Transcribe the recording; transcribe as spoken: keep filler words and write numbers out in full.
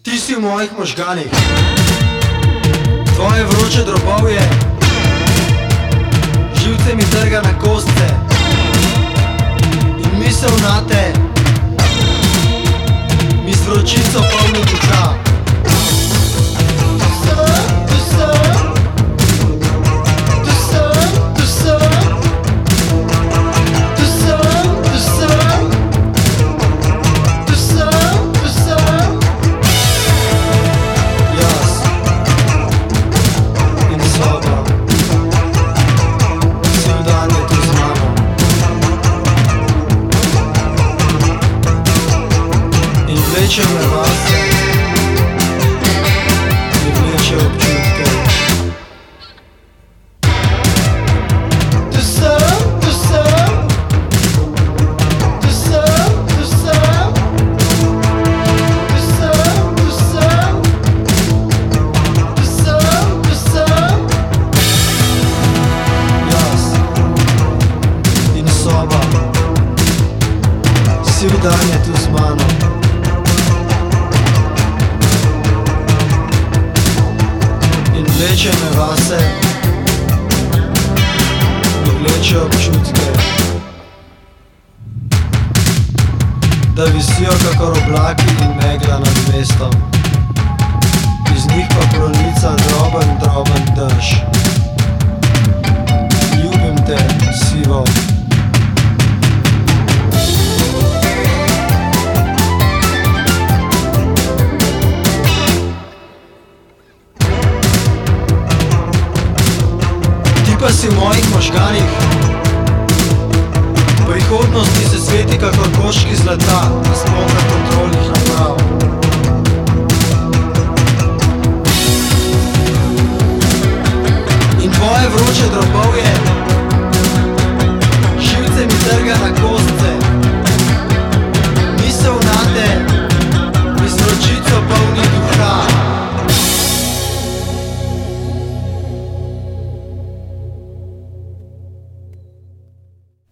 Ti si v mojih možganih, tvoje vroče drobovje, živce mi trga na kostce in misel nate mi s vročico polno duša. Vleče me vase, mi vleče občutke. Tu sem, tu sem, tu sem, tu sem, tu sem, tu sem, tu sem, tu sem. Jaz in soba, siv dan je tu z mano. Vleče me vase, mi vleče občutke, da visijo kakor oblaki in megla nad mestom, iz njih pa pronica droben, droben dež. Ljubim te, sivo. Pa si v mojih možganih, prihodnost mi se sveti kakor koščki zlata na spoka kontrolnih naprav. In tvoje vroče drobovje